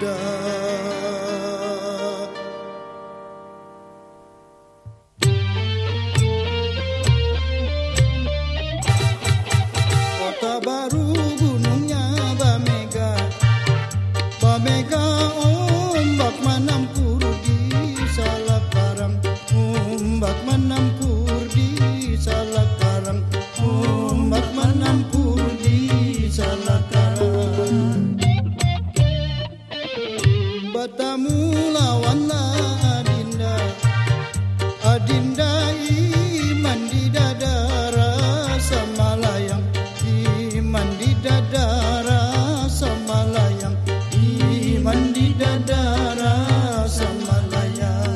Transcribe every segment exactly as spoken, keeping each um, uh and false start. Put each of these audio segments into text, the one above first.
muda. Kota baru gunungnya Bamega, Bamega ombak menampur di Salakaram, ombak menampur di Salakaram, ombak menampur di Salakaram. Batamu lawanlah Adinda, Adinda iman di dada rasa malayang, iman di dada rasa malayang, iman di dada rasa malayang.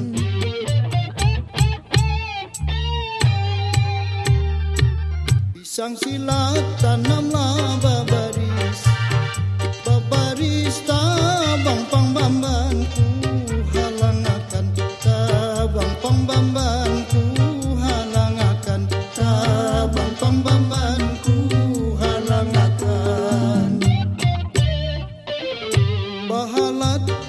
Pisang silat tanamlah babaris, babaris tabang pangbambanku halangakan, tabang pangbambanku halangakan, tabang pangbambanku halangakan. Bahalat